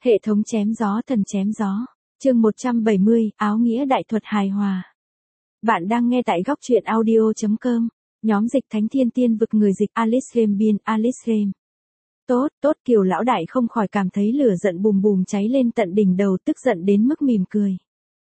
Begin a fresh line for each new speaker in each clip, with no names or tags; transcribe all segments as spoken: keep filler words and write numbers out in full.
Hệ thống chém gió thần chém gió. Chương một trăm bảy mươi, áo nghĩa đại thuật hài hòa. Bạn đang nghe tại góc truyện audio chấm com. Nhóm dịch Thánh Thiên Tiên vực người dịch Alice Rem biên Alice Rem. Tốt, tốt, Kiều lão đại không khỏi cảm thấy lửa giận bùm bùm cháy lên tận đỉnh đầu, tức giận đến mức mỉm cười.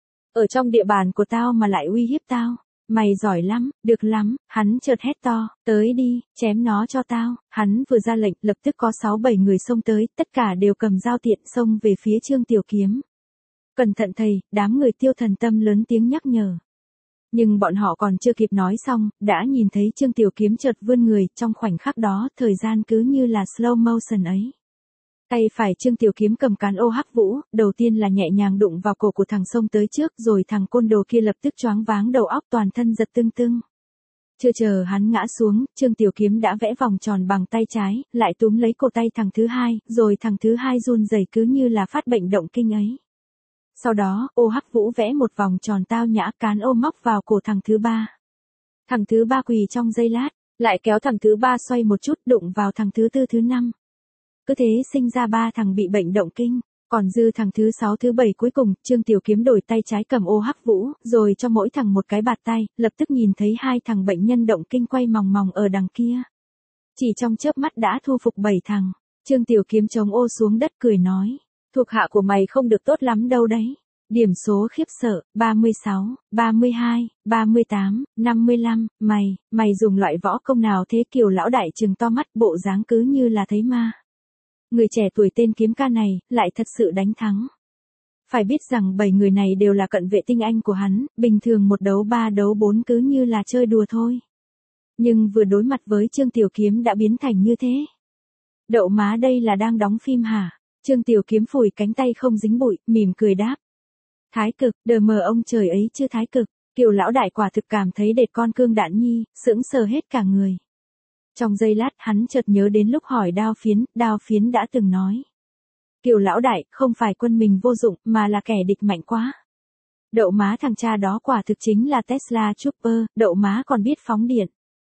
Ở trong địa bàn của tao mà lại uy hiếp tao. Mày giỏi lắm, được lắm, hắn chợt hét to, tới đi, chém nó cho tao. Hắn vừa ra lệnh, lập tức có sáu bảy người xông tới, tất cả đều cầm dao tiện xông về phía Trương Tiểu Kiếm. Cẩn thận thầy, đám người Tiêu Thần Tâm lớn tiếng nhắc nhở. Nhưng bọn họ còn chưa kịp nói xong, đã nhìn thấy Trương Tiểu Kiếm chợt vươn người, trong khoảnh khắc đó, thời gian cứ như là slow motion ấy. Tay phải Trương Tiểu Kiếm cầm cán ô hắc vũ, đầu tiên là nhẹ nhàng đụng vào cổ của thằng xông tới trước, rồi thằng côn đồ kia lập tức choáng váng đầu óc, toàn thân giật tưng tưng. Chưa chờ hắn ngã xuống, Trương Tiểu Kiếm đã vẽ vòng tròn bằng tay trái, lại túm lấy cổ tay thằng thứ hai, rồi thằng thứ hai run rẩy cứ như là phát bệnh động kinh ấy. Sau đó, ô hắc vũ vẽ một vòng tròn tao nhã, cán ô móc vào cổ thằng thứ ba. Thằng thứ ba quỳ trong giây lát, lại kéo thằng thứ ba xoay một chút, đụng vào thằng thứ tư thứ năm. Cứ thế sinh ra ba thằng bị bệnh động kinh, còn dư thằng thứ sáu thứ bảy cuối cùng, Trương Tiểu Kiếm đổi tay trái cầm ô hắc vũ, rồi cho mỗi thằng một cái bạt tay, lập tức nhìn thấy hai thằng bệnh nhân động kinh quay mòng mòng ở đằng kia. Chỉ trong chớp mắt đã thu phục bảy thằng, Trương Tiểu Kiếm chống ô xuống đất cười nói, thuộc hạ của mày không được tốt lắm đâu đấy. Điểm số khiếp sợ, ba mươi sáu, ba mươi hai, ba mươi tám, năm mươi lăm, mày, mày dùng loại võ công nào thế? Kiều lão đại trừng to mắt, bộ dáng cứ như là thấy ma. Người trẻ tuổi tên Kiếm ca này, lại thật sự đánh thắng. Phải biết rằng bảy người này đều là cận vệ tinh anh của hắn, bình thường một đấu ba đấu bốn cứ như là chơi đùa thôi. Nhưng vừa đối mặt với Trương Tiểu Kiếm đã biến thành như thế. Đậu má, đây là đang đóng phim hả? Trương Tiểu Kiếm phủi cánh tay không dính bụi, mỉm cười đáp. Thái cực, đờ mờ ông trời ấy chứ thái cực. Kiều lão đại quả thực cảm thấy đệt con cương đạn nhi, sững sờ hết cả người. Trong giây lát hắn chợt nhớ đến lúc hỏi Đao Phiến, Đao Phiến đã từng nói. Kiều lão đại, không phải quân mình vô dụng, mà là kẻ địch mạnh quá. Đậu má, thằng cha đó quả thực chính là Tesla Trooper, đậu má còn biết phóng điện.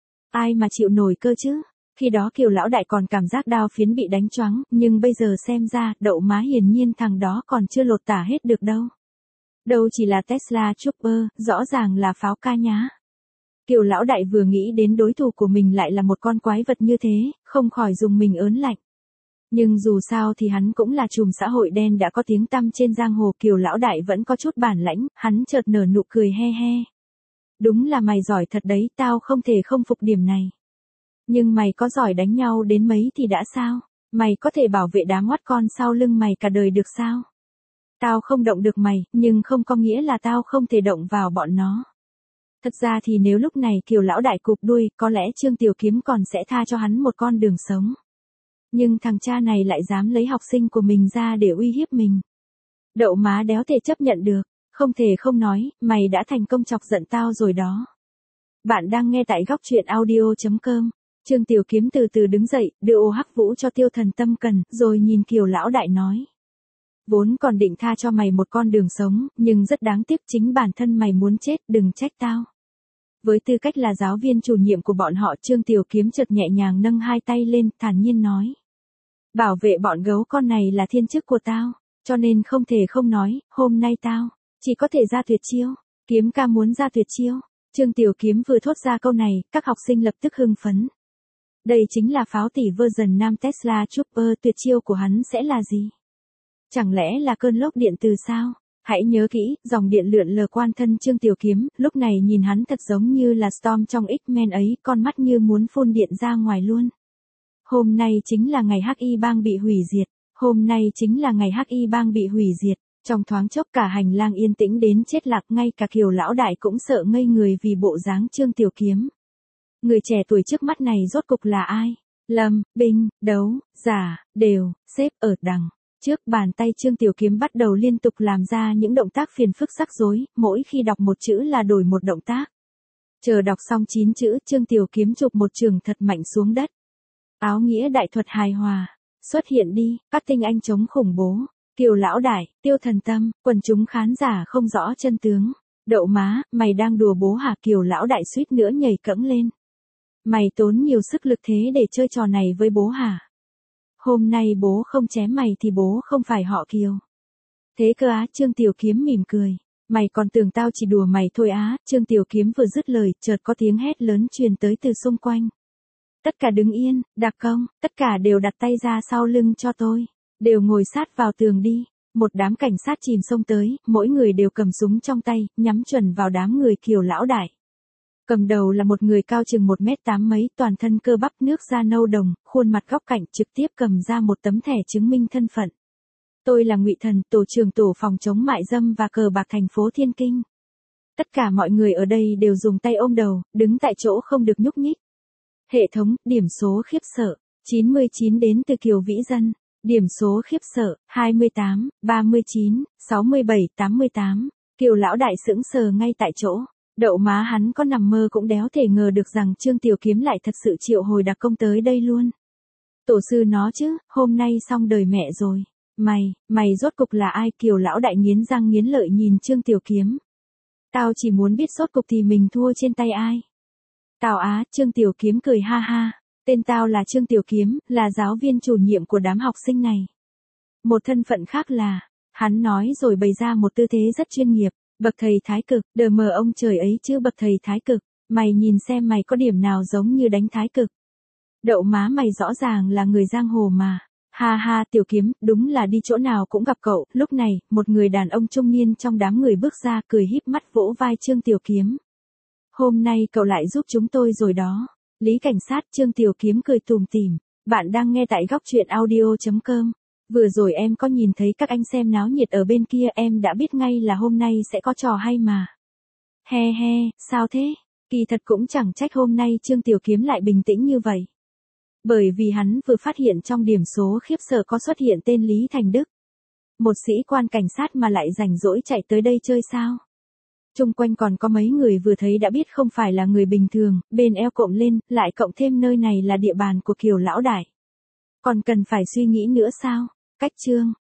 Ai mà chịu nổi cơ chứ? Khi đó Kiều lão đại còn cảm giác Đao Phiến bị đánh choáng, nhưng bây giờ xem ra, đậu má hiển nhiên thằng đó còn chưa lột tả hết được đâu. Đâu chỉ là Tesla Trooper, rõ ràng là pháo ca nhá. Kiều lão đại vừa nghĩ đến đối thủ của mình lại là một con quái vật như thế, không khỏi dùng mình ớn lạnh. Nhưng dù sao thì hắn cũng là trùm xã hội đen đã có tiếng tăm trên giang hồ, Kiều lão đại vẫn có chút bản lãnh, hắn chợt nở nụ cười he he. Đúng là mày giỏi thật đấy, tao không thể không phục điểm này. Nhưng mày có giỏi đánh nhau đến mấy thì đã sao? Mày có thể bảo vệ đám oát con sau lưng mày cả đời được sao? Tao không động được mày, nhưng không có nghĩa là tao không thể động vào bọn nó. Thật ra thì nếu lúc này Kiều lão đại cụp đuôi, có lẽ Trương Tiểu Kiếm còn sẽ tha cho hắn một con đường sống. Nhưng thằng cha này lại dám lấy học sinh của mình ra để uy hiếp mình. Đậu má đéo thể chấp nhận được, không thể không nói, mày đã thành công chọc giận tao rồi đó. Bạn đang nghe tại góc truyện audio chấm com. Trương Tiểu Kiếm từ từ đứng dậy, đưa ô hắc vũ cho Tiêu Thần Tâm cần, rồi nhìn Kiều lão đại nói. Vốn còn định tha cho mày một con đường sống, nhưng rất đáng tiếc chính bản thân mày muốn chết, đừng trách tao. Với tư cách là giáo viên chủ nhiệm của bọn họ, Trương Tiểu Kiếm chợt nhẹ nhàng nâng hai tay lên, thản nhiên nói. Bảo vệ bọn gấu con này là thiên chức của tao, cho nên không thể không nói, hôm nay tao, chỉ có thể ra tuyệt chiêu. Kiếm ca muốn ra tuyệt chiêu. Trương Tiểu Kiếm vừa thốt ra câu này, các học sinh lập tức hưng phấn. Đây chính là pháo tỷ version nam Tesla Trooper, tuyệt chiêu của hắn sẽ là gì? Chẳng lẽ là cơn lốc điện từ sao? Hãy nhớ kỹ, dòng điện lượn lờ quan thân Trương Tiểu Kiếm, lúc này nhìn hắn thật giống như là Storm trong X-Men ấy, con mắt như muốn phun điện ra ngoài luôn. Hôm nay chính là ngày Hắc Y bang bị hủy diệt, hôm nay chính là ngày Hắc Y bang bị hủy diệt, trong thoáng chốc cả hành lang yên tĩnh đến chết lạc, ngay cả Kiều lão đại cũng sợ ngây người vì bộ dáng Trương Tiểu Kiếm. Người trẻ tuổi trước mắt này rốt cục là ai? Lâm, binh, đấu, giả, đều, xếp ở đằng. Trước bàn tay Trương Tiểu Kiếm bắt đầu liên tục làm ra những động tác phiền phức rắc rối, mỗi khi đọc một chữ là đổi một động tác. Chờ đọc xong chín chữ, Trương Tiểu Kiếm chụp một chưởng thật mạnh xuống đất. Áo nghĩa đại thuật hài hòa, xuất hiện đi, các tinh anh chống khủng bố. Kiều lão đại, Tiêu Thần Tâm, quần chúng khán giả không rõ chân tướng. Đậu má, mày đang đùa bố hả? Kiều lão đại suýt nữa nhảy cẫng lên. Mày tốn nhiều sức lực thế để chơi trò này với bố hả? Hôm nay bố không chém mày thì bố không phải họ Kiều. Thế cơ á, Trương Tiểu Kiếm mỉm cười. Mày còn tưởng tao chỉ đùa mày thôi á, Trương Tiểu Kiếm vừa dứt lời, chợt có tiếng hét lớn truyền tới từ xung quanh. Tất cả đứng yên, Đặc Công, tất cả đều đặt tay ra sau lưng cho tôi. Đều ngồi sát vào tường đi. Một đám cảnh sát chìm xông tới, mỗi người đều cầm súng trong tay, nhắm chuẩn vào đám người Kiều lão đại. Cầm đầu là một người cao chừng một mét tám mấy, toàn thân cơ bắp, nước da nâu đồng, khuôn mặt góc cạnh, trực tiếp cầm ra một tấm thẻ chứng minh thân phận. Tôi là Ngụy Thần, tổ trưởng tổ phòng chống mại dâm và cờ bạc thành phố Thiên Kinh. Tất cả mọi người ở đây đều dùng tay ôm đầu, đứng tại chỗ không được nhúc nhích. Hệ thống, điểm số khiếp sợ, chín mươi chín đến từ Kiều Vĩ Dân. Điểm số khiếp sợ, hai mươi tám, ba mươi chín, sáu mươi bảy, tám mươi tám. Kiều lão đại sững sờ ngay tại chỗ. Đậu má hắn có nằm mơ cũng đéo thể ngờ được rằng Trương Tiểu Kiếm lại thật sự triệu hồi Đặc Công tới đây luôn. Tổ sư nó chứ, hôm nay xong đời mẹ rồi. Mày, mày rốt cục là ai? Kiều lão đại nghiến răng nghiến lợi nhìn Trương Tiểu Kiếm. Tao chỉ muốn biết rốt cục thì mình thua trên tay ai. Tao á, Trương Tiểu Kiếm cười ha ha. Tên tao là Trương Tiểu Kiếm, là giáo viên chủ nhiệm của đám học sinh này. Một thân phận khác là, hắn nói rồi bày ra một tư thế rất chuyên nghiệp, bậc thầy thái cực, đờ mờ ông trời ấy chứ bậc thầy thái cực, mày nhìn xem mày có điểm nào giống như đánh thái cực. Đậu má mày rõ ràng là người giang hồ mà. Ha ha Tiểu Kiếm, đúng là đi chỗ nào cũng gặp cậu. Lúc này, một người đàn ông trung niên trong đám người bước ra cười híp mắt vỗ vai Trương Tiểu Kiếm. Hôm nay cậu lại giúp chúng tôi rồi đó. Lý cảnh sát. Trương Tiểu Kiếm cười tủm tỉm. Bạn đang nghe tại góc truyện audio chấm com. Vừa rồi em có nhìn thấy các anh xem náo nhiệt ở bên kia, em đã biết ngay là hôm nay sẽ có trò hay mà. He he, sao thế? Kỳ thật cũng chẳng trách hôm nay Trương Tiểu Kiếm lại bình tĩnh như vậy. Bởi vì hắn vừa phát hiện trong điểm số khiếp sợ có xuất hiện tên Lý Thành Đức. Một sĩ quan cảnh sát mà lại rảnh rỗi chạy tới đây chơi sao? Chung quanh còn có mấy người vừa thấy đã biết không phải là người bình thường, bên eo cộng lên, lại cộng thêm nơi này là địa bàn của Kiều lão đại. Còn cần phải suy nghĩ nữa sao? Cách chương.